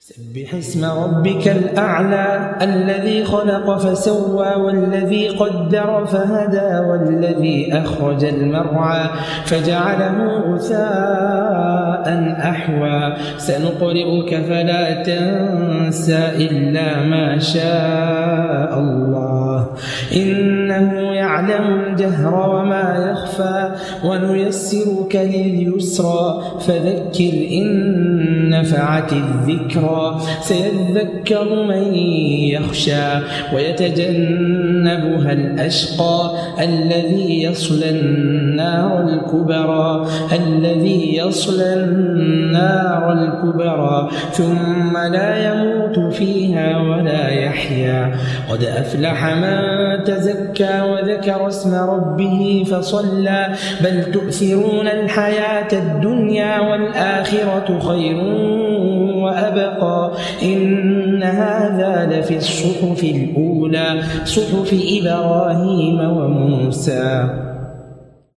سبح اسم ربك الأعلى الذي خلق فسوى والذي قدر فهدى والذي أخرج المرعى فجعله غثاء أحوى سنقرئك فلا تنسى إلا ما شاء الله إنه يعلم الجهر وما يخفى ونيسرك لليسرى فذكر إن نفعت الذكرى سيذكر من يخشى ويتجنبها الأشقى الذي يصلى النار الكبرى ثم لا يموت فيها ولا يحيا قد أفلح من تزكى وذكر اسم ربه فصلى بل تؤثرون الحياة الدنيا والآخرة خير وأبقى إن هذا لفي الصحف الأولى صحف إبراهيم وموسى.